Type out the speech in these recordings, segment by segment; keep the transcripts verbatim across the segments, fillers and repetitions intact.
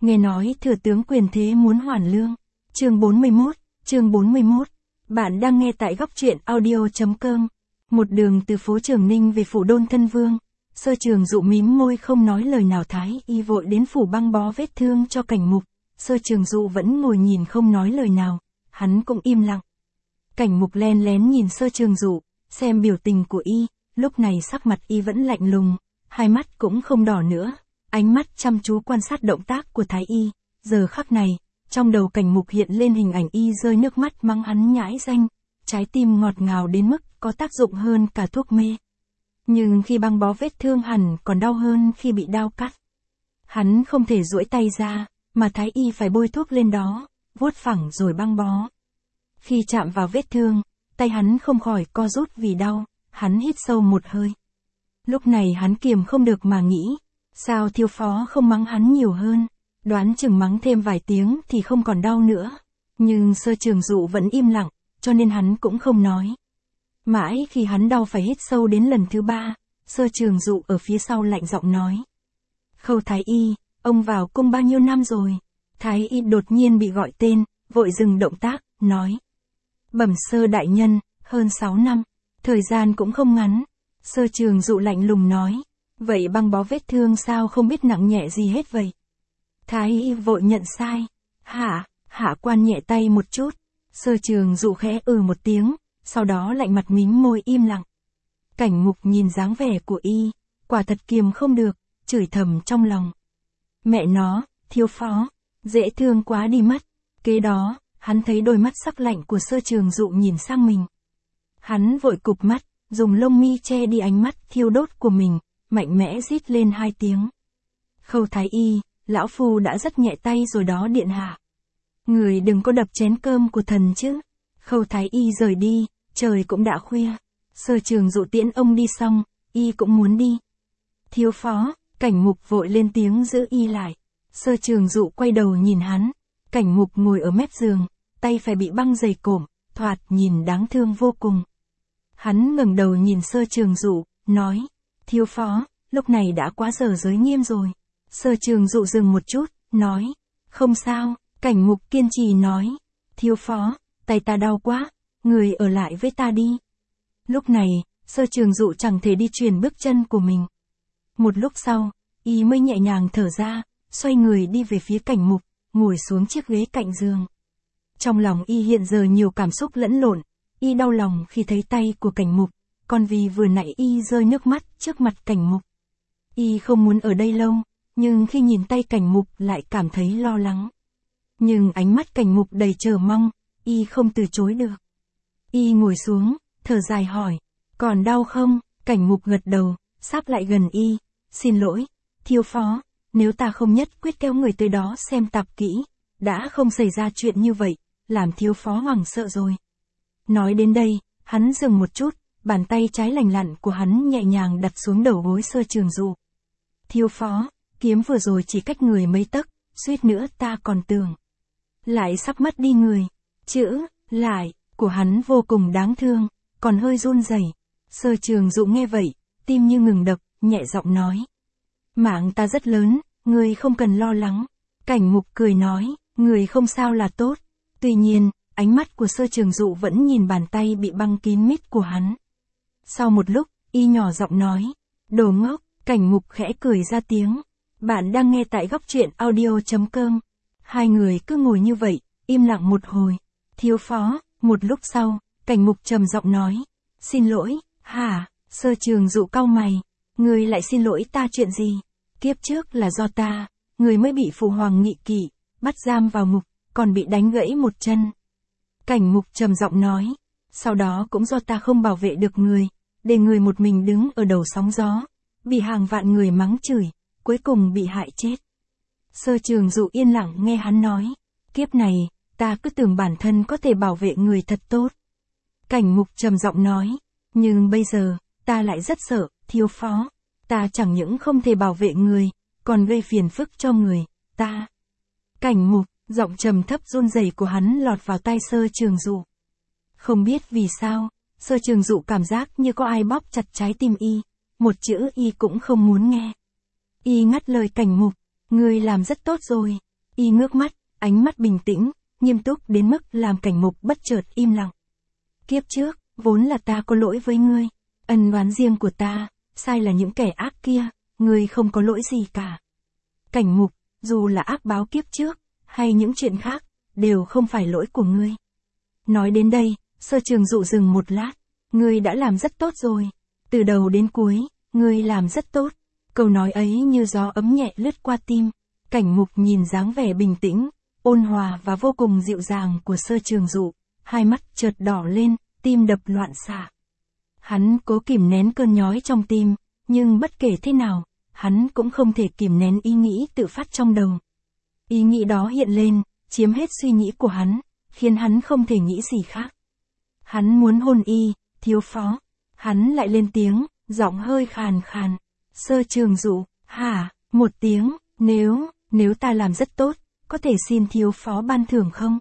Nghe nói thừa tướng quyền thế muốn hoàn lương. Chương bốn mươi mốt, chương bốn mươi mốt. Bạn đang nghe tại góc truyện audio.com. Một đường từ phố Trường Ninh về phủ Đôn Thân Vương, Sơ Trường Dụ mím môi không nói lời nào. Thái y vội đến phủ băng bó vết thương cho Cảnh Mục. Sơ Trường Dụ vẫn ngồi nhìn không nói lời nào, hắn cũng im lặng. Cảnh Mục len lén nhìn Sơ Trường Dụ, xem biểu tình của y, lúc này sắc mặt y vẫn lạnh lùng, hai mắt cũng không đỏ nữa, ánh mắt chăm chú quan sát động tác của Thái y. Giờ khắc này, trong đầu Cảnh Mục hiện lên hình ảnh y rơi nước mắt mắng hắn nhãi danh, trái tim ngọt ngào đến mức có tác dụng hơn cả thuốc mê. Nhưng khi băng bó vết thương hẳn còn đau hơn khi bị đao cắt. Hắn không thể duỗi tay ra, mà Thái y phải bôi thuốc lên đó, vuốt phẳng rồi băng bó. Khi chạm vào vết thương, tay hắn không khỏi co rút vì đau, hắn hít sâu một hơi. Lúc này hắn kiềm không được mà nghĩ, sao thiếu phó không mắng hắn nhiều hơn, đoán chừng mắng thêm vài tiếng thì không còn đau nữa. Nhưng Sơ Trường Dụ vẫn im lặng, cho nên hắn cũng không nói. Mãi khi hắn đau phải hít sâu đến lần thứ ba, Sơ Trường Dụ ở phía sau lạnh giọng nói. Khâu Thái y, ông vào cung bao nhiêu năm rồi? Thái y đột nhiên bị gọi tên, vội dừng động tác, nói. Bẩm Sơ đại nhân, hơn sáu năm, thời gian cũng không ngắn. Sơ Trường Dụ lạnh lùng nói. Vậy băng bó vết thương sao không biết nặng nhẹ gì hết vậy? Thái y vội nhận sai. Hả, hạ quan nhẹ tay một chút. Sơ Trường Dụ khẽ ừ một tiếng, sau đó lạnh mặt mím môi im lặng. Cảnh Mục nhìn dáng vẻ của y, quả thật kiềm không được, chửi thầm trong lòng. Mẹ nó, thiếu phó, dễ thương quá đi mất. Kế đó, hắn thấy đôi mắt sắc lạnh của Sơ Trường Dụ nhìn sang mình. Hắn vội cụp mắt, dùng lông mi che đi ánh mắt thiêu đốt của mình, mạnh mẽ rít lên hai tiếng. Khâu Thái y, lão phu đã rất nhẹ tay rồi đó điện hạ. Người đừng có đập chén cơm của thần chứ. Khâu Thái y rời đi, trời cũng đã khuya. Sơ Trường Dụ tiễn ông đi xong, y cũng muốn đi. Thiếu phó, Cảnh Mục vội lên tiếng giữ y lại. Sơ Trường Dụ quay đầu nhìn hắn. Cảnh Mục ngồi ở mép giường, tay phải bị băng dày cổm, thoạt nhìn đáng thương vô cùng. Hắn ngẩng đầu nhìn Sơ Trường Dụ, nói. Thiếu phó, lúc này đã quá giờ giới nghiêm rồi. Sơ Trường Dụ dừng một chút, nói. Không sao. Cảnh Mục kiên trì nói. Thiếu phó, tay ta đau quá, người ở lại với ta đi. Lúc này, Sơ Trường Dụ chẳng thể đi truyền bước chân của mình. Một lúc sau, y mới nhẹ nhàng thở ra, xoay người đi về phía Cảnh Mục, ngồi xuống chiếc ghế cạnh giường. Trong lòng y hiện giờ nhiều cảm xúc lẫn lộn, y đau lòng khi thấy tay của Cảnh Mục, còn vì vừa nãy y rơi nước mắt trước mặt Cảnh Mục. Y không muốn ở đây lâu, nhưng khi nhìn tay Cảnh Mục lại cảm thấy lo lắng. Nhưng ánh mắt Cảnh Mục đầy chờ mong, y không từ chối được. Y ngồi xuống, thở dài hỏi, còn đau không? Cảnh Mục gật đầu, sáp lại gần y, xin lỗi, thiếu phó, nếu ta không nhất quyết kéo người tới đó xem tạp kỹ, đã không xảy ra chuyện như vậy, làm thiếu phó hoảng sợ rồi. Nói đến đây, hắn dừng một chút, bàn tay trái lành lặn của hắn nhẹ nhàng đặt xuống đầu gối Sơ Trường Dụ. Thiếu phó, kiếm vừa rồi chỉ cách người mấy tấc, suýt nữa ta còn tưởng lại sắp mất đi người. Chữ, lại, của hắn vô cùng đáng thương, còn hơi run rẩy. Sơ Trường Dụ nghe vậy, tim như ngừng đập, nhẹ giọng nói. Mạng ta rất lớn, người không cần lo lắng. Cảnh Mục cười nói, người không sao là tốt. Tuy nhiên, ánh mắt của Sơ Trường Dụ vẫn nhìn bàn tay bị băng kín mít của hắn. Sau một lúc, y nhỏ giọng nói. Đồ ngốc. Cảnh Mục khẽ cười ra tiếng. Bạn đang nghe tại góc truyện audio.com. Hai người cứ ngồi như vậy, im lặng một hồi. Thiếu phó, một lúc sau, Cảnh Mục trầm giọng nói. Xin lỗi, hả? Sơ Trường Dụ cau mày. Người lại xin lỗi ta chuyện gì? Kiếp trước là do ta, người mới bị phụ hoàng nghị kỷ, bắt giam vào ngục, còn bị đánh gãy một chân. Cảnh Mục trầm giọng nói. Sau đó cũng do ta không bảo vệ được người, để người một mình đứng ở đầu sóng gió, bị hàng vạn người mắng chửi, cuối cùng bị hại chết. Sơ Trường Dụ yên lặng nghe hắn nói. Kiếp này, ta cứ tưởng bản thân có thể bảo vệ người thật tốt. Cảnh Mục trầm giọng nói. Nhưng bây giờ, ta lại rất sợ, thiếu phó. Ta chẳng những không thể bảo vệ người, còn gây phiền phức cho người, ta. Cảnh Mục, giọng trầm thấp run rẩy của hắn lọt vào tai Sơ Trường Dụ. Không biết vì sao, Sơ Trường Dụ cảm giác như có ai bóp chặt trái tim y, một chữ y cũng không muốn nghe. Y ngắt lời Cảnh Mục. Ngươi làm rất tốt rồi. Y ngước mắt, ánh mắt bình tĩnh, nghiêm túc đến mức làm Cảnh Mục bất chợt im lặng. Kiếp trước, vốn là ta có lỗi với ngươi. Ân oán riêng của ta, sai là những kẻ ác kia, ngươi không có lỗi gì cả. Cảnh Mục, dù là ác báo kiếp trước, hay những chuyện khác, đều không phải lỗi của ngươi. Nói đến đây, Sơ Trường Dụ dừng một lát. Ngươi đã làm rất tốt rồi. Từ đầu đến cuối, ngươi làm rất tốt. Câu nói ấy như gió ấm nhẹ lướt qua tim. Cảnh Mục nhìn dáng vẻ bình tĩnh, ôn hòa và vô cùng dịu dàng của Sơ Trường Dụ, hai mắt chợt đỏ lên, tim đập loạn xạ. Hắn cố kìm nén cơn nhói trong tim, nhưng bất kể thế nào, hắn cũng không thể kìm nén ý nghĩ tự phát trong đầu. Ý nghĩ đó hiện lên, chiếm hết suy nghĩ của hắn, khiến hắn không thể nghĩ gì khác. Hắn muốn hôn y, Thiếu Phó. Hắn lại lên tiếng, giọng hơi khàn khàn. Sơ Trường Dụ, hả, một tiếng, nếu, nếu ta làm rất tốt, có thể xin Thiếu Phó ban thưởng không?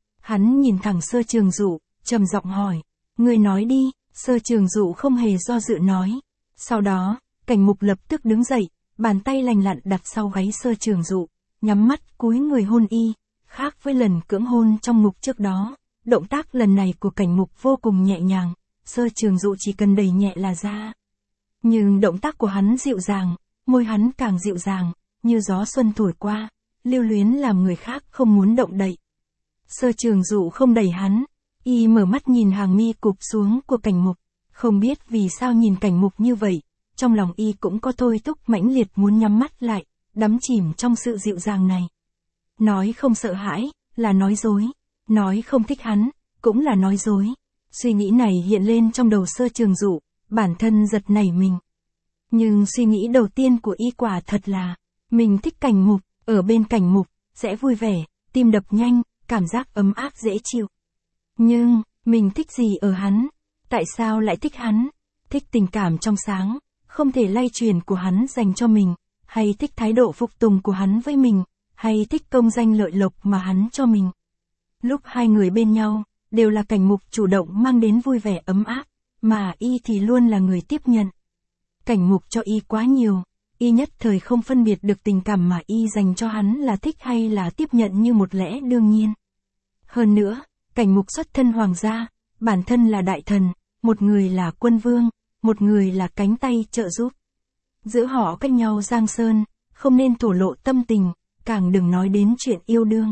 Hắn nhìn thẳng Sơ Trường Dụ, trầm giọng hỏi. Ngươi nói đi. Sơ Trường Dụ không hề do dự nói. Sau đó, Cảnh Mục lập tức đứng dậy, bàn tay lành lặn đặt sau gáy Sơ Trường Dụ, nhắm mắt cúi người hôn y. Khác với lần cưỡng hôn trong ngục trước đó, động tác lần này của Cảnh Mục vô cùng nhẹ nhàng, Sơ Trường Dụ chỉ cần đẩy nhẹ là ra. Nhưng động tác của hắn dịu dàng, môi hắn càng dịu dàng, như gió xuân thổi qua, lưu luyến làm người khác không muốn động đậy. Sơ Trường Dụ không đẩy hắn, y mở mắt nhìn hàng mi cụp xuống của Cảnh Mục, không biết vì sao nhìn Cảnh Mục như vậy, trong lòng y cũng có thôi thúc mãnh liệt muốn nhắm mắt lại, đắm chìm trong sự dịu dàng này. Nói không sợ hãi, là nói dối, nói không thích hắn, cũng là nói dối. Suy nghĩ này hiện lên trong đầu Sơ Trường Dụ, bản thân giật nảy mình. Nhưng suy nghĩ đầu tiên của y quả thật là, mình thích Cảnh Mục, ở bên Cảnh Mục, sẽ vui vẻ, tim đập nhanh, cảm giác ấm áp dễ chịu. Nhưng, mình thích gì ở hắn? Tại sao lại thích hắn? Thích tình cảm trong sáng, không thể lay truyền của hắn dành cho mình, hay thích thái độ phục tùng của hắn với mình, hay thích công danh lợi lộc mà hắn cho mình? Lúc hai người bên nhau, đều là Cảnh Mục chủ động mang đến vui vẻ ấm áp, mà y thì luôn là người tiếp nhận. Cảnh Mục cho y quá nhiều, y nhất thời không phân biệt được tình cảm mà y dành cho hắn là thích hay là tiếp nhận như một lẽ đương nhiên. Hơn nữa, Cảnh Mục xuất thân hoàng gia, bản thân là đại thần, một người là quân vương, một người là cánh tay trợ giúp. Giữa họ cách nhau giang sơn, không nên thổ lộ tâm tình, càng đừng nói đến chuyện yêu đương.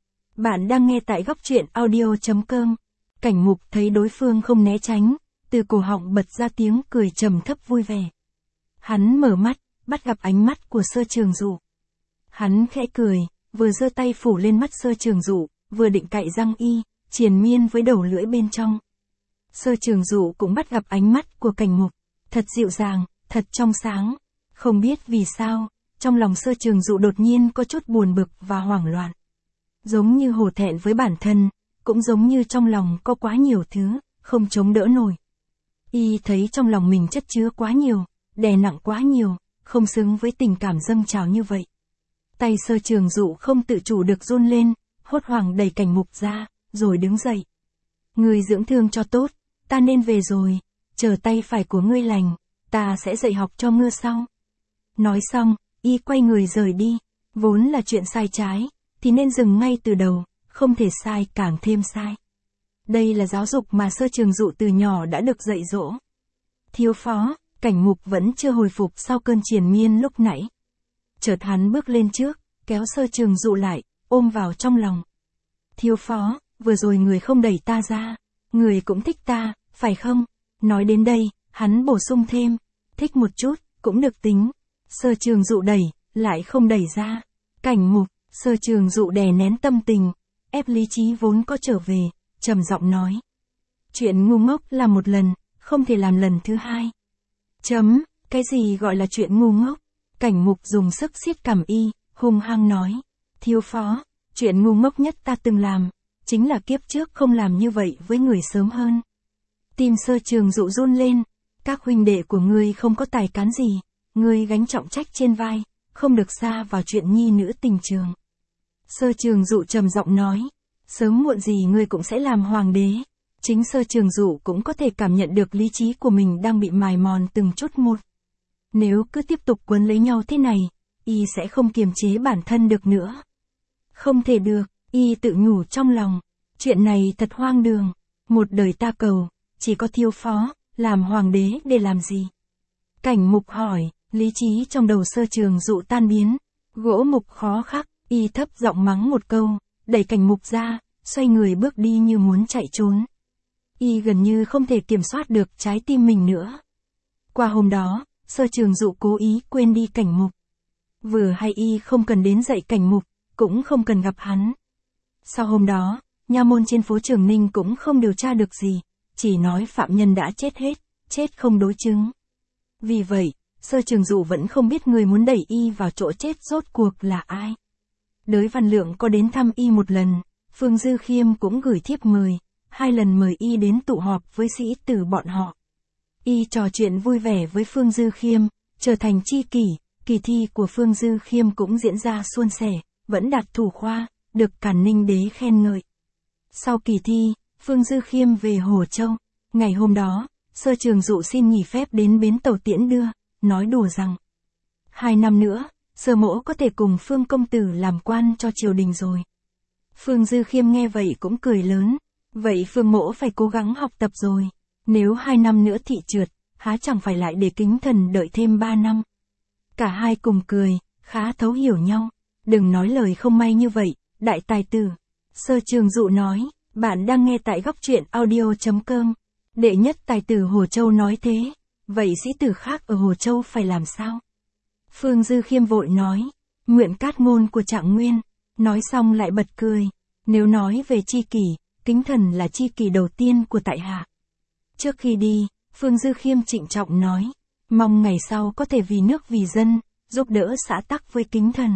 Bạn đang nghe tại góc truyện audio chấm com. Cảnh Mục thấy đối phương không né tránh, từ cổ họng bật ra tiếng cười trầm thấp vui vẻ. Hắn mở mắt, bắt gặp ánh mắt của Sơ Trường Dụ. Hắn khẽ cười, vừa giơ tay phủ lên mắt Sơ Trường Dụ, vừa định cạy răng y, triền miên với đầu lưỡi bên trong. Sơ Trường Dụ cũng bắt gặp ánh mắt của Cảnh Mục, thật dịu dàng, thật trong sáng. Không biết vì sao, trong lòng Sơ Trường Dụ đột nhiên có chút buồn bực và hoảng loạn. Giống như hổ thẹn với bản thân, cũng giống như trong lòng có quá nhiều thứ, không chống đỡ nổi. Y thấy trong lòng mình chất chứa quá nhiều, đè nặng quá nhiều, không xứng với tình cảm dâng trào như vậy. Tay Sơ Trường Dụ không tự chủ được run lên, hốt hoảng đẩy Cảnh Mục ra, rồi đứng dậy. Ngươi dưỡng thương cho tốt, ta nên về rồi, chờ tay phải của ngươi lành, ta sẽ dạy học cho ngươi sau. Nói xong, y quay người rời đi, vốn là chuyện sai trái, thì nên dừng ngay từ đầu, không thể sai càng thêm sai. Đây là giáo dục mà Sơ Trường Dụ từ nhỏ đã được dạy dỗ. Thiếu Phó, Cảnh Mục vẫn chưa hồi phục sau cơn triền miên lúc nãy. Chợt hắn bước lên trước, kéo Sơ Trường Dụ lại, ôm vào trong lòng. Thiếu Phó, vừa rồi người không đẩy ta ra, người cũng thích ta, phải không? Nói đến đây, hắn bổ sung thêm, thích một chút, cũng được tính. Sơ Trường Dụ đẩy, lại không đẩy ra. Cảnh Mục, Sơ Trường Dụ đè nén tâm tình, ép lý trí vốn có trở về, trầm giọng nói. Chuyện ngu ngốc là một lần, không thể làm lần thứ hai. Chấm, cái gì gọi là chuyện ngu ngốc? Cảnh Mục dùng sức siết cằm y, hung hăng nói. Thiếu Phó, chuyện ngu ngốc nhất ta từng làm, chính là kiếp trước không làm như vậy với người sớm hơn. Tim Sơ Trường Dụ run lên, các huynh đệ của ngươi không có tài cán gì, ngươi gánh trọng trách trên vai, không được xa vào chuyện nhi nữ tình trường. Sơ Trường Dụ trầm giọng nói, sớm muộn gì ngươi cũng sẽ làm hoàng đế. Chính Sơ Trường Dụ cũng có thể cảm nhận được lý trí của mình đang bị mài mòn từng chút một. Nếu cứ tiếp tục quấn lấy nhau thế này, y sẽ không kiềm chế bản thân được nữa. Không thể được, y tự nhủ trong lòng. Chuyện này thật hoang đường. Một đời ta cầu, chỉ có thiếu phó, làm hoàng đế để làm gì? Cảnh Mục hỏi, lý trí trong đầu Sơ Trường Dụ tan biến. Gỗ mục khó khắc, y thấp giọng mắng một câu, đẩy Cảnh Mục ra, xoay người bước đi như muốn chạy trốn. Y gần như không thể kiểm soát được trái tim mình nữa. Qua hôm đó, Sơ Trường Dụ cố ý quên đi Cảnh Mục. Vừa hay y không cần đến dạy Cảnh Mục, cũng không cần gặp hắn. Sau hôm đó, nha môn trên phố Trường Ninh cũng không điều tra được gì, chỉ nói phạm nhân đã chết hết, chết không đối chứng. Vì vậy, Sơ Trường Dụ vẫn không biết người muốn đẩy y vào chỗ chết rốt cuộc là ai. Đới Văn Lượng có đến thăm y một lần, Phương Dư Khiêm cũng gửi thiếp mời, hai lần mời y đến tụ họp với sĩ tử bọn họ. Y trò chuyện vui vẻ với Phương Dư Khiêm, trở thành tri kỷ, kỳ thi của Phương Dư Khiêm cũng diễn ra suôn sẻ, vẫn đạt thủ khoa, được Càn Ninh đế khen ngợi. Sau kỳ thi, Phương Dư Khiêm về Hồ Châu. Ngày hôm đó, Sơ Trường Dụ xin nghỉ phép đến bến tàu tiễn đưa, nói đùa rằng hai năm nữa, Sơ mỗ có thể cùng Phương công tử làm quan cho triều đình rồi. Phương Dư Khiêm nghe vậy cũng cười lớn, vậy Phương mỗ phải cố gắng học tập rồi. Nếu hai năm nữa thị trượt, há chẳng phải lại để Kính Thần đợi thêm ba năm. Cả hai cùng cười, khá thấu hiểu nhau. Đừng nói lời không may như vậy, đại tài tử. Sơ Trường Dụ nói, bạn đang nghe tại góc truyện audio.com. Đệ nhất tài tử Hồ Châu nói thế, vậy sĩ tử khác ở Hồ Châu phải làm sao? Phương Dư Khiêm vội nói, nguyện cát ngôn của Trạng Nguyên. Nói xong lại bật cười, nếu nói về tri kỷ, Kính Thần là tri kỷ đầu tiên của tại hạ. Trước khi đi, Phương Dư Khiêm trịnh trọng nói, mong ngày sau có thể vì nước vì dân, giúp đỡ xã tắc với Kính Thần.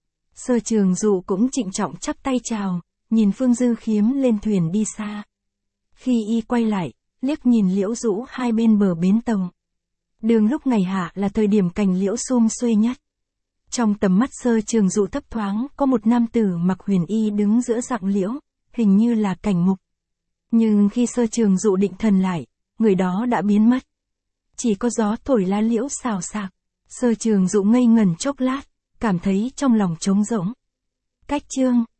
Sơ Trường Dụ cũng trịnh trọng chắp tay chào, nhìn Phương Dư Khiêm lên thuyền đi xa. Khi y quay lại, liếc nhìn liễu rũ hai bên bờ bến tàu. Đường lúc ngày hạ là thời điểm cành liễu sum xuê nhất. Trong tầm mắt Sơ Trường Dụ thấp thoáng có một nam tử mặc huyền y đứng giữa rặng liễu, hình như là Cảnh Mục. Nhưng khi Sơ Trường Dụ định thần lại, người đó đã biến mất. Chỉ có gió thổi lá liễu xào xạc. Sơ Trường Dụ ngây ngẩn chốc lát, cảm thấy trong lòng trống rỗng. Cách chương